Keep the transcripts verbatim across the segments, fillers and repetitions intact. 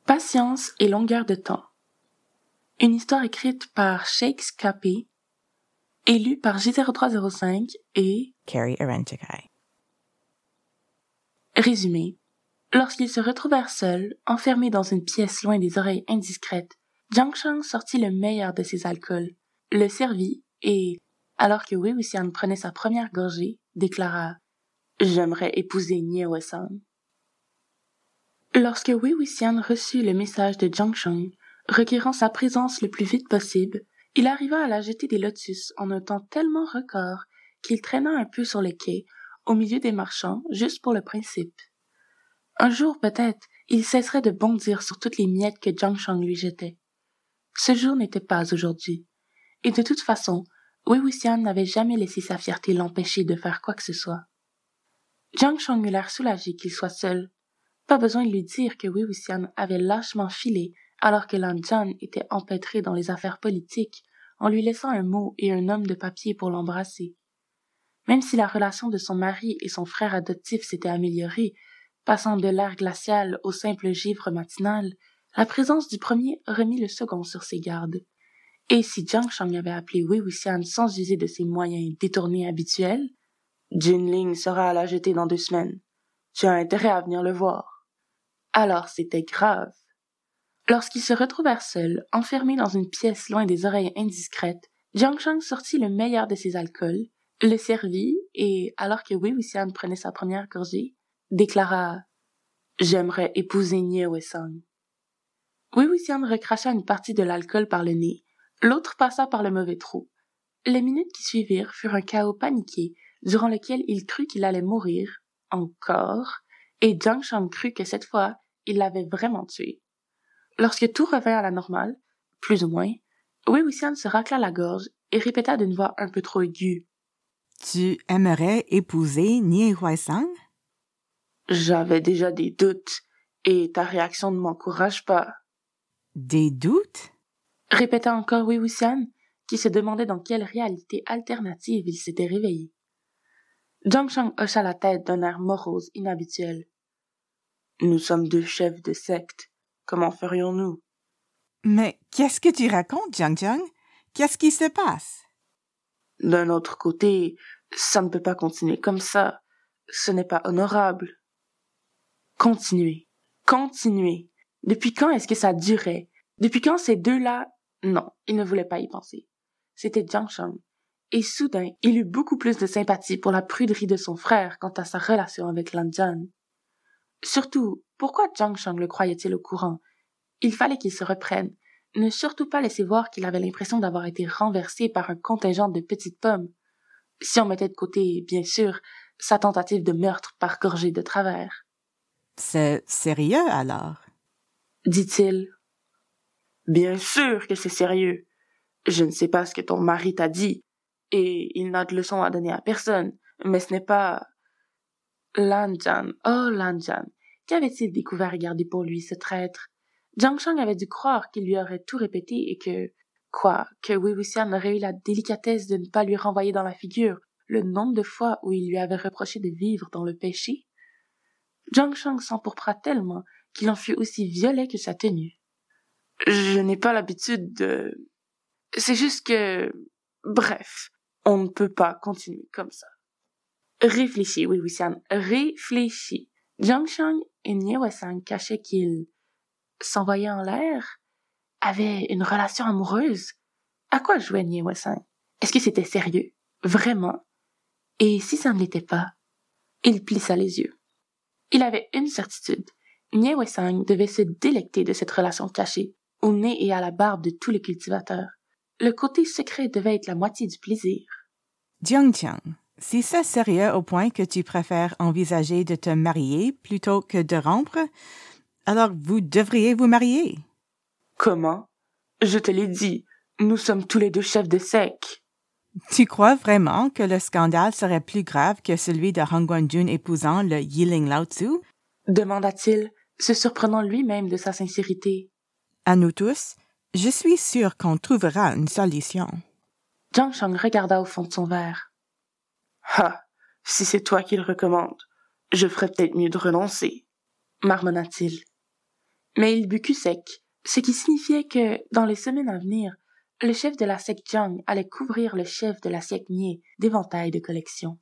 Patience et longueur de temps. Une histoire écrite par Shakes Capé et lue par J zéro trois zéro cinq et Carrie Arentikai. Résumé. Lorsqu'ils se retrouvèrent seuls, enfermés dans une pièce loin des oreilles indiscrètes, Jiang Shang sortit le meilleur de ses alcools, le servit et, alors que Wei Wuxian prenait sa première gorgée, déclara « J'aimerais épouser Nie Wei-sang ». Lorsque Wei Wuxian reçut le message de Jiang Shang, requérant sa présence le plus vite possible, il arriva à la jetée des lotus en un temps tellement record qu'il traîna un peu sur les quais, au milieu des marchands, juste pour le principe. Un jour, peut-être, il cesserait de bondir sur toutes les miettes que Jiang Shang lui jetait. Ce jour n'était pas aujourd'hui. Et de toute façon, Wei Wuxian n'avait jamais laissé sa fierté l'empêcher de faire quoi que ce soit. Jiang Shang eut l'air soulagé qu'il soit seul. Pas besoin de lui dire que Wei Wuxian avait lâchement filé alors que Lan Zhan était empêtré dans les affaires politiques en lui laissant un mot et un homme de papier pour l'embrasser. Même si la relation de son mari et son frère adoptif s'était améliorée, passant de l'air glacial au simple givre matinal, la présence du premier remit le second sur ses gardes. Et si Jiang Shang avait appelé Wei Wuxian sans user de ses moyens détournés habituels, « Jinling sera à la jetée dans deux semaines. Tu as intérêt à venir le voir. » Alors c'était grave. Lorsqu'ils se retrouvèrent seuls, enfermés dans une pièce loin des oreilles indiscrètes, Jiang Shang sortit le meilleur de ses alcools, le servit et, alors que Wei Wuxian prenait sa première gorgée, déclara « J'aimerais épouser Nie Wei-sang ». Wei Wuxian recracha une partie de l'alcool par le nez, l'autre passa par le mauvais trou. Les minutes qui suivirent furent un chaos paniqué, durant lequel il crut qu'il allait mourir, encore, et Jiang Shang crut que cette fois, il l'avait vraiment tué. Lorsque tout revint à la normale, plus ou moins, Wei Wuxian se racla la gorge et répéta d'une voix un peu trop aiguë. « Tu aimerais épouser Nie Wei-sang? » J'avais déjà des doutes, et ta réaction ne m'encourage pas. « Des doutes? » répéta encore Wei Wuxian, qui se demandait dans quelle réalité alternative il s'était réveillé. Jiang Shang hocha la tête d'un air morose inhabituel. « Nous sommes deux chefs de secte. Comment ferions-nous? » Mais qu'est-ce que tu racontes, Jiang Jiang? Qu'est-ce qui se passe? D'un autre côté, ça ne peut pas continuer comme ça. Ce n'est pas honorable. Continuer. Continuer. Depuis quand est-ce que ça durait? Depuis quand ces deux-là... Non, il ne voulait pas y penser. C'était Jiang Shang. Et soudain, il eut beaucoup plus de sympathie pour la pruderie de son frère quant à sa relation avec Lan Zhan. Surtout, pourquoi Jiang Shang le croyait-il au courant? Il fallait qu'il se reprenne. Ne surtout pas laisser voir qu'il avait l'impression d'avoir été renversé par un contingent de petites pommes. Si on mettait de côté, bien sûr, sa tentative de meurtre par gorgée de travers. « C'est sérieux, alors? » dit-il. « Bien sûr que c'est sérieux. Je ne sais pas ce que ton mari t'a dit, et il n'a de leçon à donner à personne, mais ce n'est pas... » Lan Zhan, oh Lan Zhan, qu'avait-il découvert et gardé pour lui, ce traître? Jiang Shang avait dû croire qu'il lui aurait tout répété et que, quoi, que Wei Wuxian aurait eu la délicatesse de ne pas lui renvoyer dans la figure le nombre de fois où il lui avait reproché de vivre dans le péché. Jiang Shang s'empourpra tellement qu'il en fut aussi violet que sa tenue. « Je n'ai pas l'habitude de... C'est juste que... Bref, on ne peut pas continuer comme ça. » Réfléchis, Wei Wuxian, réfléchis. Jiang Shang et Nie Wei-sang cachaient qu'ils, s'envoyaient en l'air, avaient une relation amoureuse. À quoi jouait Nie Wei-sang? Est-ce que c'était sérieux? Vraiment? Et si ça ne l'était pas? Il plissa les yeux. Il avait une certitude. Nie Wei-sang devait se délecter de cette relation cachée, au nez et à la barbe de tous les cultivateurs. Le côté secret devait être la moitié du plaisir. Jiang Jiang, si c'est sérieux au point que tu préfères envisager de te marier plutôt que de rompre, alors vous devriez vous marier. Comment? Je te l'ai dit, nous sommes tous les deux chefs de secte. Tu crois vraiment que le scandale serait plus grave que celui de Han Guangjun épousant le Yiling Laotsu? Demanda-t-il, se surprenant lui-même de sa sincérité. À nous tous, je suis sûre qu'on trouvera une solution. Jiang Shang regarda au fond de son verre. Ah, si c'est toi qui le recommandes, je ferais peut-être mieux de renoncer, marmonna-t-il. Mais il but cul sec, ce qui signifiait que, dans les semaines à venir, le chef de la secte Jiang allait couvrir le chef de la secte Nie d'éventails de collection.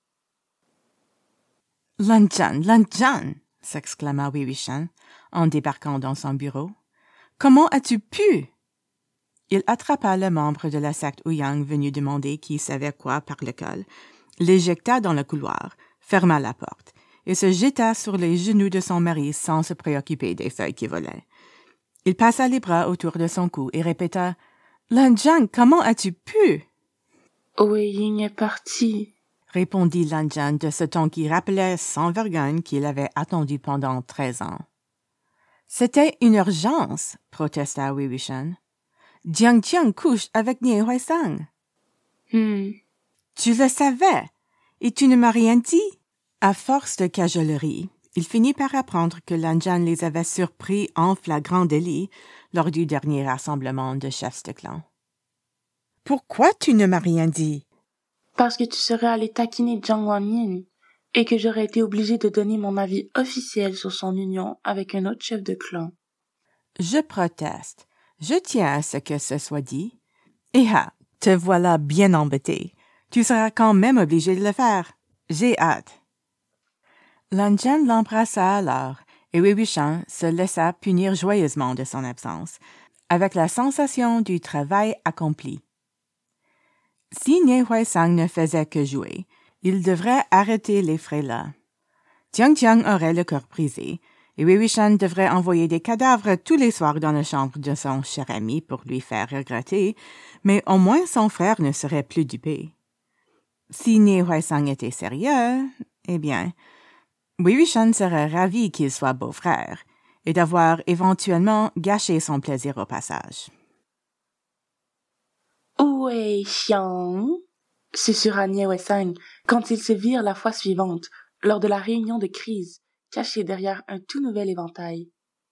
« Lan Zhan, Lan Zhan !» s'exclama Wei Wuxian en débarquant dans son bureau. « Comment as-tu pu ?» Il attrapa le membre de la secte Ouyang venu demander qui savait quoi par l'école, l'éjecta dans le couloir, ferma la porte et se jeta sur les genoux de son mari sans se préoccuper des feuilles qui volaient. Il passa les bras autour de son cou et répéta « Lan Zhan, comment as-tu pu ?» « Wei Ying est parti, » répondit Lan Zhan de ce ton qui rappelait sans vergogne qu'il avait attendu pendant treize ans. « C'était une urgence, » protesta Wei Wuxian. « Jiang Tiang couche avec Nie Huaisang. »« Hmm. Tu le savais, et tu ne m'as rien dit. » À force de cajolerie, il finit par apprendre que Lan Zhan les avait surpris en flagrant délit lors du dernier rassemblement de chefs de clan. « Pourquoi tu ne m'as rien dit ?» Parce que tu serais allé taquiner Jiang Wanyin et que j'aurais été obligé de donner mon avis officiel sur son union avec un autre chef de clan. « Je proteste. Je tiens à ce que ce soit dit. Et ah, te voilà bien embêté. Tu seras quand même obligé de le faire. J'ai hâte. » Lan Zhan l'embrassa alors, et Wei Wuxian se laissa punir joyeusement de son absence, avec la sensation du travail accompli. Si Nie Huaisang ne faisait que jouer, il devrait arrêter les frais-là. Jiang Tiang aurait le cœur brisé, et Wei Wuxian devrait envoyer des cadavres tous les soirs dans la chambre de son cher ami pour lui faire regretter, mais au moins son frère ne serait plus dupé. Si Nie Huaisang était sérieux, eh bien, Wei Wuxian serait ravi qu'il soit beau-frère et d'avoir éventuellement gâché son plaisir au passage. « Wei Xiang » susurra Nie Huaisang quand ils se virent la fois suivante, lors de la réunion de crise, cachés derrière un tout nouvel éventail.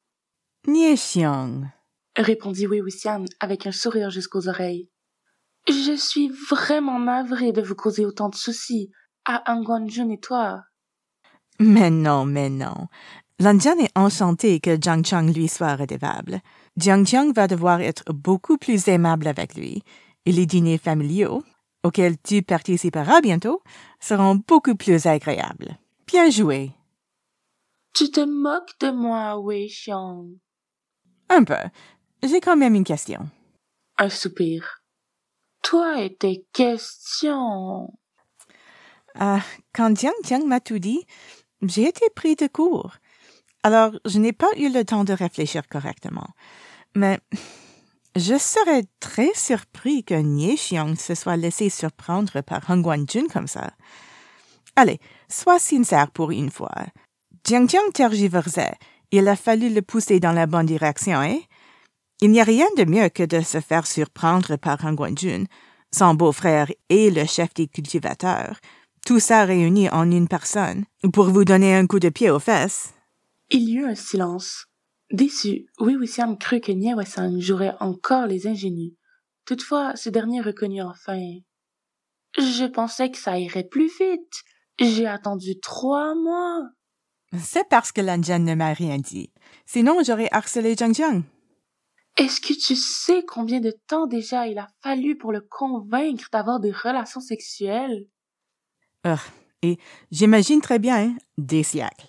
« Nie Xiang » répondit Wei Wuxian avec un sourire jusqu'aux oreilles. « Je suis vraiment navrée de vous causer autant de soucis, à Anguanjun et toi. » « Mais non, mais non. Lan Zhan est enchanté que Jiang Chang lui soit redevable. Jiang Chang va devoir être beaucoup plus aimable avec lui, et les dîners familiaux, auxquels tu participeras bientôt, seront beaucoup plus agréables. Bien joué. »« Tu te moques de moi, Wei Xiang. » »« Un peu. J'ai quand même une question. » Un soupir. « Toi et tes questions. » Euh, quand Jiang Tiang m'a tout dit, j'ai été pris de court. Alors, je n'ai pas eu le temps de réfléchir correctement. Mais je serais très surpris que Nie Xiang se soit laissé surprendre par Anguanjun comme ça. Allez, sois sincère pour une fois. Jiang Tiang tergiversait. Il a fallu le pousser dans la bonne direction, hein? Il n'y a rien de mieux que de se faire surprendre par Anguanjun, son beau-frère et le chef des cultivateurs. Tout ça réuni en une personne, pour vous donner un coup de pied aux fesses. Il y eut un silence. Déçu, Wei Wuxian crut que Nie Huaisang jouerait encore les ingénus. Toutefois, ce dernier reconnut enfin. « Je pensais que ça irait plus vite. J'ai attendu trois mois. » C'est parce que Lan Zhan ne m'a rien dit. Sinon, j'aurais harcelé Jiang Tiang. « Est-ce que tu sais combien de temps déjà il a fallu pour le convaincre d'avoir des relations sexuelles? » Euh, et j'imagine très bien, hein, des siècles.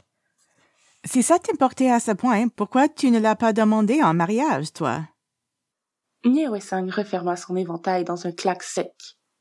Si ça t'importait à ce point, pourquoi tu ne l'as pas demandé en mariage, toi? Nie Huaisang referma son éventail dans un claque sec.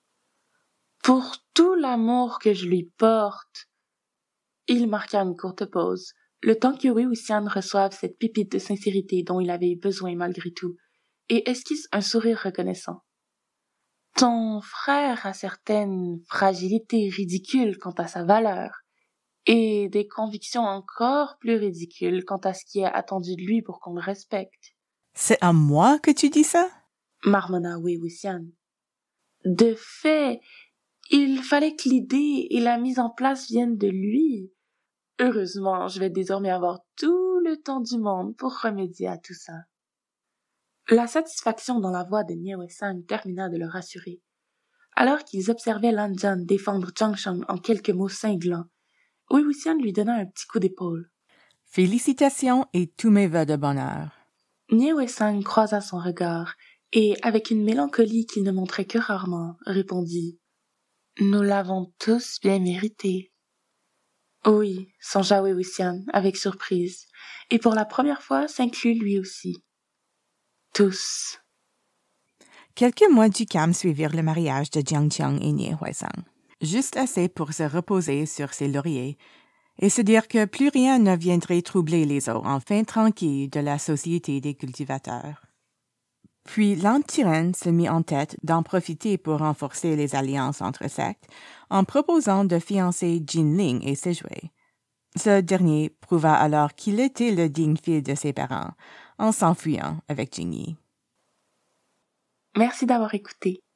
« Pour tout l'amour que je lui porte. » Il marqua une courte pause, le temps que Wei Wuxian reçoive cette pépite de sincérité dont il avait eu besoin malgré tout, et esquisse un sourire reconnaissant. « Ton frère a certaines fragilités ridicules quant à sa valeur, et des convictions encore plus ridicules quant à ce qui est attendu de lui pour qu'on le respecte. »« C'est à moi que tu dis ça? » marmonna Wei Wuxian. « De fait, il fallait que l'idée et la mise en place viennent de lui. Heureusement, je vais désormais avoir tout le temps du monde pour remédier à tout ça. » La satisfaction dans la voix de Nie Huaisang termina de le rassurer. Alors qu'ils observaient Lan Zhan défendre Jiang Shang en quelques mots cinglants, Wei Wuxian lui donna un petit coup d'épaule. Félicitations et tous mes vœux de bonheur. Nie Wei-sang croisa son regard et, avec une mélancolie qu'il ne montrait que rarement, répondit « Nous l'avons tous bien mérité. » Oui, songea Wei Wuxian avec surprise, et pour la première fois s'inclut lui aussi. Tous. Quelques mois du calme suivirent le mariage de Jiang Qiang et Nie Huaisang, juste assez pour se reposer sur ses lauriers et se dire que plus rien ne viendrait troubler les eaux enfin tranquilles de la société des cultivateurs. Puis l'Antiren se mit en tête d'en profiter pour renforcer les alliances entre sectes en proposant de fiancer Jinling et Sejue. Ce dernier prouva alors qu'il était le digne fils de ses parents en s'enfuyant avec Jingyi. Merci d'avoir écouté.